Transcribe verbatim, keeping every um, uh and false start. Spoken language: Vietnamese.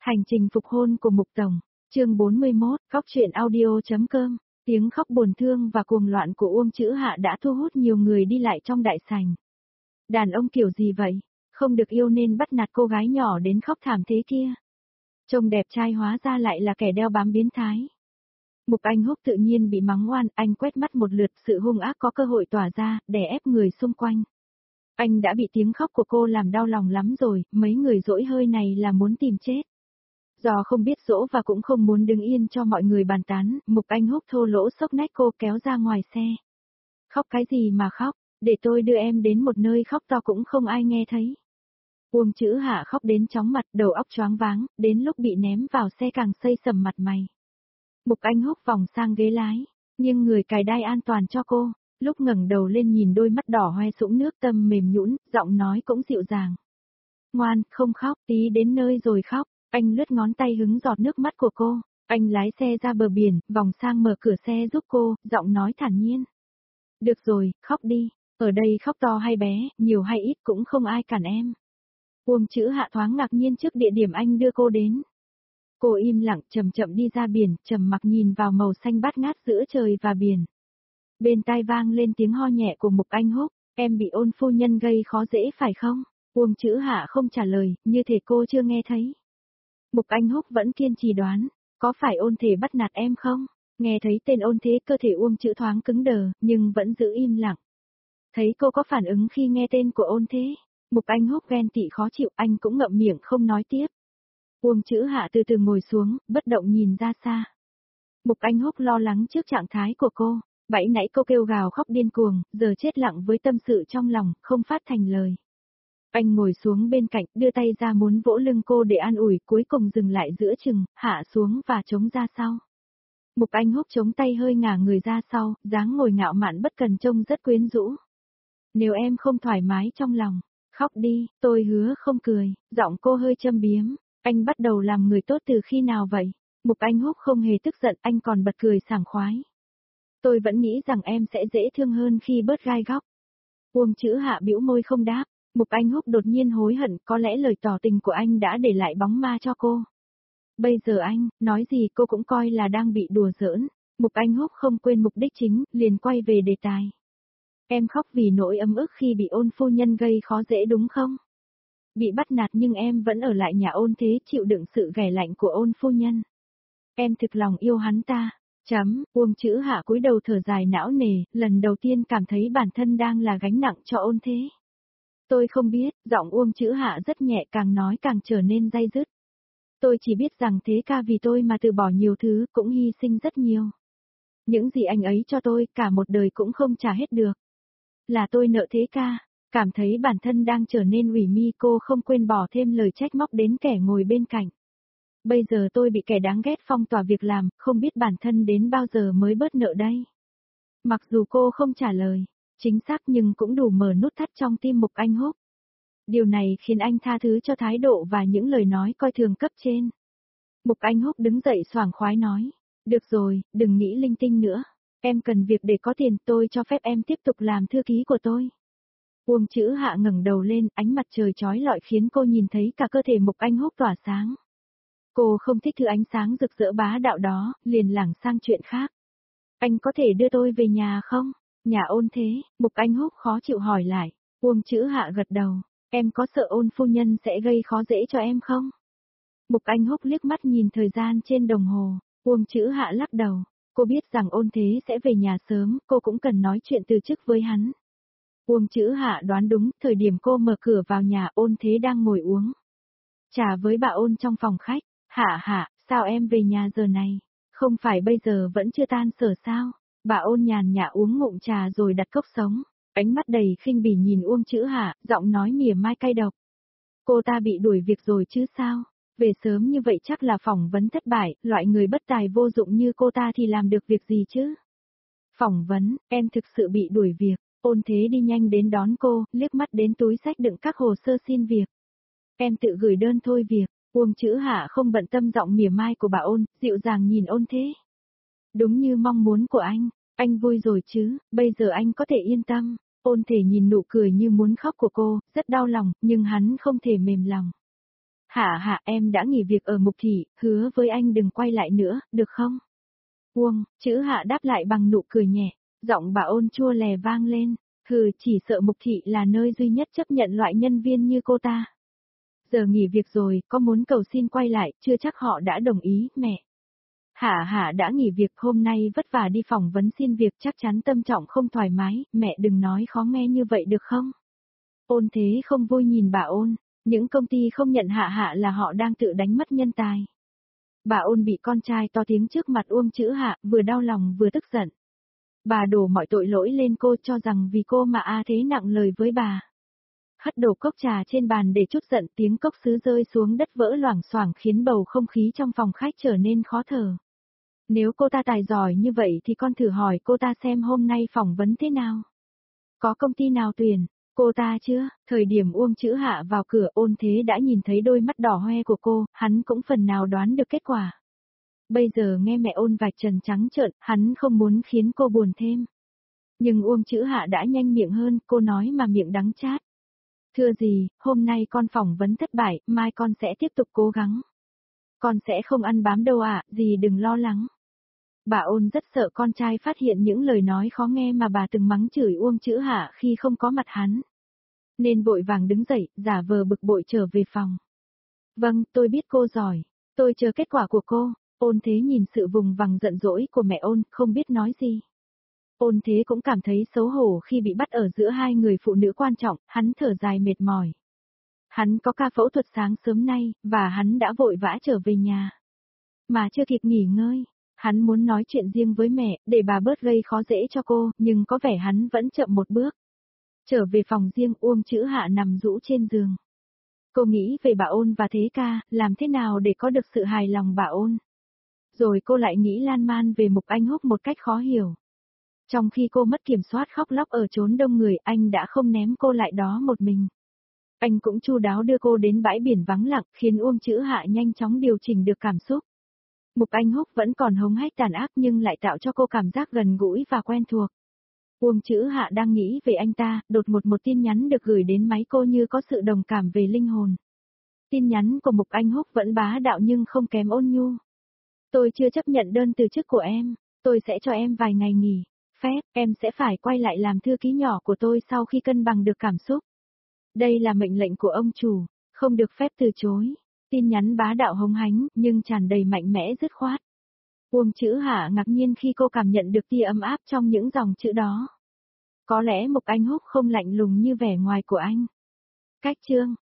Hành trình phục hôn của Mục Tổng, chương bốn mươi mốt, khóc chuyện audio.com, tiếng khóc buồn thương và cuồng loạn của Uông Chữ Hạ đã thu hút nhiều người đi lại trong đại sảnh. Đàn ông kiểu gì vậy? Không được yêu nên bắt nạt cô gái nhỏ đến khóc thảm thế kia. Trông đẹp trai hóa ra lại là kẻ đeo bám biến thái. Mục Anh Húc tự nhiên bị mắng oan, anh quét mắt một lượt, sự hung ác có cơ hội tỏa ra, đè ép người xung quanh. Anh đã bị tiếng khóc của cô làm đau lòng lắm rồi, mấy người dỗi hơi này là muốn tìm chết. Do không biết dỗ và cũng không muốn đứng yên cho mọi người bàn tán, Mục Anh Húc thô lỗ xốc nách cô kéo ra ngoài xe. Khóc cái gì mà khóc, để tôi đưa em đến một nơi khóc to cũng không ai nghe thấy. Uông Chữ Hạ khóc đến chóng mặt, đầu óc choáng váng, đến lúc bị ném vào xe càng xây sầm mặt mày. Mục Anh Húc vòng sang ghế lái, nhưng người cài đai an toàn cho cô, lúc ngẩng đầu lên nhìn đôi mắt đỏ hoe sũng nước, tâm mềm nhũn, giọng nói cũng dịu dàng. Ngoan, không khóc, tí đến nơi rồi khóc. Anh lướt ngón tay hứng giọt nước mắt của cô, anh lái xe ra bờ biển, vòng sang mở cửa xe giúp cô, giọng nói thản nhiên. Được rồi, khóc đi, ở đây khóc to hay bé, nhiều hay ít cũng không ai cản em. Uông Chữ Hạ thoáng ngạc nhiên trước địa điểm anh đưa cô đến. Cô im lặng chậm chậm đi ra biển, trầm mặc nhìn vào màu xanh bát ngát giữa trời và biển. Bên tai vang lên tiếng ho nhẹ của Mục Anh Húc, em bị Ôn phu nhân gây khó dễ phải không? Uông Chữ Hạ không trả lời, như thể cô chưa nghe thấy. Mục Anh Húc vẫn kiên trì đoán, có phải Ôn Thế bắt nạt em không? Nghe thấy tên Ôn Thế, cơ thể Uông Chữ thoáng cứng đờ, nhưng vẫn giữ im lặng. Thấy cô có phản ứng khi nghe tên của Ôn Thế, Mục Anh Húc ghen tị khó chịu, anh cũng ngậm miệng không nói tiếp. Uông Chữ Hạ từ từ ngồi xuống, bất động nhìn ra xa. Mục Anh Húc lo lắng trước trạng thái của cô, bẫy nãy cô kêu gào khóc điên cuồng, giờ chết lặng với tâm sự trong lòng, không phát thành lời. Anh ngồi xuống bên cạnh, đưa tay ra muốn vỗ lưng cô để an ủi, cuối cùng dừng lại giữa chừng, hạ xuống và chống ra sau. Mục Anh Húc chống tay hơi ngả người ra sau, dáng ngồi ngạo mạn bất cần trông rất quyến rũ. Nếu em không thoải mái trong lòng, khóc đi, tôi hứa không cười, giọng cô hơi châm biếm. Anh bắt đầu làm người tốt từ khi nào vậy? Mục Anh Húc không hề tức giận, anh còn bật cười sảng khoái. Tôi vẫn nghĩ rằng em sẽ dễ thương hơn khi bớt gai góc. Uông Chữ Hạ bĩu môi không đáp. Mục Anh Húc đột nhiên hối hận, có lẽ lời tỏ tình của anh đã để lại bóng ma cho cô. Bây giờ anh, nói gì cô cũng coi là đang bị đùa giỡn. Mục Anh Húc không quên mục đích chính, liền quay về đề tài. Em khóc vì nỗi ấm ức khi bị Ôn phu nhân gây khó dễ đúng không? Bị bắt nạt nhưng em vẫn ở lại nhà Ôn Thế chịu đựng sự ghẻ lạnh của Ôn phu nhân. Em thực lòng yêu hắn ta. Chấm, Uông Chữ Hạ cúi đầu thở dài não nề, lần đầu tiên cảm thấy bản thân đang là gánh nặng cho Ôn Thế. Tôi không biết, giọng Uông Chữ Hạ rất nhẹ, càng nói càng trở nên day dứt. Tôi chỉ biết rằng Thế ca vì tôi mà từ bỏ nhiều thứ, cũng hy sinh rất nhiều. Những gì anh ấy cho tôi, cả một đời cũng không trả hết được. Là tôi nợ Thế ca, cảm thấy bản thân đang trở nên ủy mi, cô không quên bỏ thêm lời trách móc đến kẻ ngồi bên cạnh. Bây giờ tôi bị kẻ đáng ghét phong tỏa việc làm, không biết bản thân đến bao giờ mới bớt nợ đây. Mặc dù cô không trả lời chính xác nhưng cũng đủ mở nút thắt trong tim Mục Anh Húc. Điều này khiến anh tha thứ cho thái độ và những lời nói coi thường cấp trên. Mục Anh Húc đứng dậy xoảng khoái nói, được rồi, đừng nghĩ linh tinh nữa. Em cần việc để có tiền, tôi cho phép em tiếp tục làm thư ký của tôi. Uông Chữ Hạ ngẩng đầu lên, ánh mặt trời chói lọi khiến cô nhìn thấy cả cơ thể Mục Anh Húc tỏa sáng. Cô không thích thứ ánh sáng rực rỡ bá đạo đó, liền lảng sang chuyện khác. Anh có thể đưa tôi về nhà không? Nhà Ôn Thế, Mục Anh Húc khó chịu hỏi lại. Uông Chữ Hạ gật đầu, em có sợ Ôn phu nhân sẽ gây khó dễ cho em không? Mục Anh Húc liếc mắt nhìn thời gian trên đồng hồ, Uông Chữ Hạ lắc đầu, cô biết rằng Ôn Thế sẽ về nhà sớm, cô cũng cần nói chuyện từ chức với hắn. Uông Chữ Hạ đoán đúng, thời điểm cô mở cửa vào nhà Ôn Thế đang ngồi uống trà với bà Ôn trong phòng khách. Hạ hạ, sao em về nhà giờ này? Không phải bây giờ vẫn chưa tan sở sao? Bà Ôn nhàn nhã uống ngụm trà rồi đặt cốc sống, ánh mắt đầy khinh bỉ nhìn Uông Chữ Hạ, giọng nói mỉa mai cay độc. Cô ta bị đuổi việc rồi chứ sao? Về sớm như vậy chắc là phỏng vấn thất bại, loại người bất tài vô dụng như cô ta thì làm được việc gì chứ? Phỏng vấn, em thực sự bị đuổi việc. Ôn Thế đi nhanh đến đón cô, liếc mắt đến túi xách đựng các hồ sơ xin việc. Em tự gửi đơn thôi việc. Uông Chữ Hạ không bận tâm giọng mỉa mai của bà Ôn, dịu dàng nhìn Ôn Thế. Đúng như mong muốn của anh, anh vui rồi chứ, bây giờ anh có thể yên tâm. Ôn Thể nhìn nụ cười như muốn khóc của cô, rất đau lòng, nhưng hắn không thể mềm lòng. Hạ hạ em đã nghỉ việc ở Mục Thị, hứa với anh đừng quay lại nữa, được không? Uông, chữ Hạ đáp lại bằng nụ cười nhẹ, giọng bà ôn chua lè vang lên, hừ chỉ sợ Mục Thị là nơi duy nhất chấp nhận loại nhân viên như cô ta. Giờ nghỉ việc rồi, có muốn cầu xin quay lại, chưa chắc họ đã đồng ý, mẹ. Hạ hạ đã nghỉ việc hôm nay vất vả đi phỏng vấn xin việc chắc chắn tâm trọng không thoải mái, mẹ đừng nói khó nghe như vậy được không? Ôn thế không vui nhìn bà ôn, những công ty không nhận hạ hạ là họ đang tự đánh mất nhân tài. Bà ôn bị con trai to tiếng trước mặt Uông Chữ Hạ, vừa đau lòng vừa tức giận. Bà đổ mọi tội lỗi lên cô cho rằng vì cô mà A Thế nặng lời với bà. Hất đổ cốc trà trên bàn để chút giận, tiếng cốc sứ rơi xuống đất vỡ loảng xoảng khiến bầu không khí trong phòng khách trở nên khó thở. Nếu cô ta tài giỏi như vậy thì con thử hỏi cô ta xem hôm nay phỏng vấn thế nào. Có công ty nào tuyển? Cô ta chưa? Thời điểm Uông Chữ Hạ vào cửa Ôn Thế đã nhìn thấy đôi mắt đỏ hoe của cô, hắn cũng phần nào đoán được kết quả. Bây giờ nghe mẹ ôn vạch trần trắng trợn, hắn không muốn khiến cô buồn thêm. Nhưng Uông Chữ Hạ đã nhanh miệng hơn, cô nói mà miệng đắng chát. Thưa gì, hôm nay con phỏng vấn thất bại, mai con sẽ tiếp tục cố gắng. Con sẽ không ăn bám đâu ạ, à, dì đừng lo lắng. Bà ôn rất sợ con trai phát hiện những lời nói khó nghe mà bà từng mắng chửi Uông Chữ Hạ khi không có mặt hắn. Nên vội vàng đứng dậy, giả vờ bực bội trở về phòng. Vâng, tôi biết cô giỏi. Tôi chờ kết quả của cô. Ôn Thế nhìn sự vùng vằng giận dỗi của mẹ ôn, không biết nói gì. Ôn Thế cũng cảm thấy xấu hổ khi bị bắt ở giữa hai người phụ nữ quan trọng, hắn thở dài mệt mỏi. Hắn có ca phẫu thuật sáng sớm nay, và hắn đã vội vã trở về nhà. Mà chưa kịp nghỉ ngơi, hắn muốn nói chuyện riêng với mẹ, để bà bớt gây khó dễ cho cô, nhưng có vẻ hắn vẫn chậm một bước. Trở về phòng riêng Uông Chữ Hạ nằm rũ trên giường. Cô nghĩ về bà ôn và Thế ca, làm thế nào để có được sự hài lòng bà ôn. Rồi cô lại nghĩ lan man về Mục Anh Húc một cách khó hiểu. Trong khi cô mất kiểm soát khóc lóc ở chốn đông người, anh đã không ném cô lại đó một mình. Anh cũng chu đáo đưa cô đến bãi biển vắng lặng, khiến Uông Chữ Hạ nhanh chóng điều chỉnh được cảm xúc. Mục Anh Húc vẫn còn hống hách tàn ác nhưng lại tạo cho cô cảm giác gần gũi và quen thuộc. Uông Chữ Hạ đang nghĩ về anh ta, đột ngột một tin nhắn được gửi đến máy cô như có sự đồng cảm về linh hồn. Tin nhắn của Mục Anh Húc vẫn bá đạo nhưng không kém ôn nhu. Tôi chưa chấp nhận đơn từ chức của em, tôi sẽ cho em vài ngày nghỉ. Phép, em sẽ phải quay lại làm thư ký nhỏ của tôi sau khi cân bằng được cảm xúc. Đây là mệnh lệnh của ông chủ, không được phép từ chối. Tin nhắn bá đạo hống hánh, nhưng tràn đầy mạnh mẽ dứt khoát. Uông Chữ Hạ ngạc nhiên khi cô cảm nhận được tia ấm áp trong những dòng chữ đó. Có lẽ Mục Anh Húc không lạnh lùng như vẻ ngoài của anh. Cách chương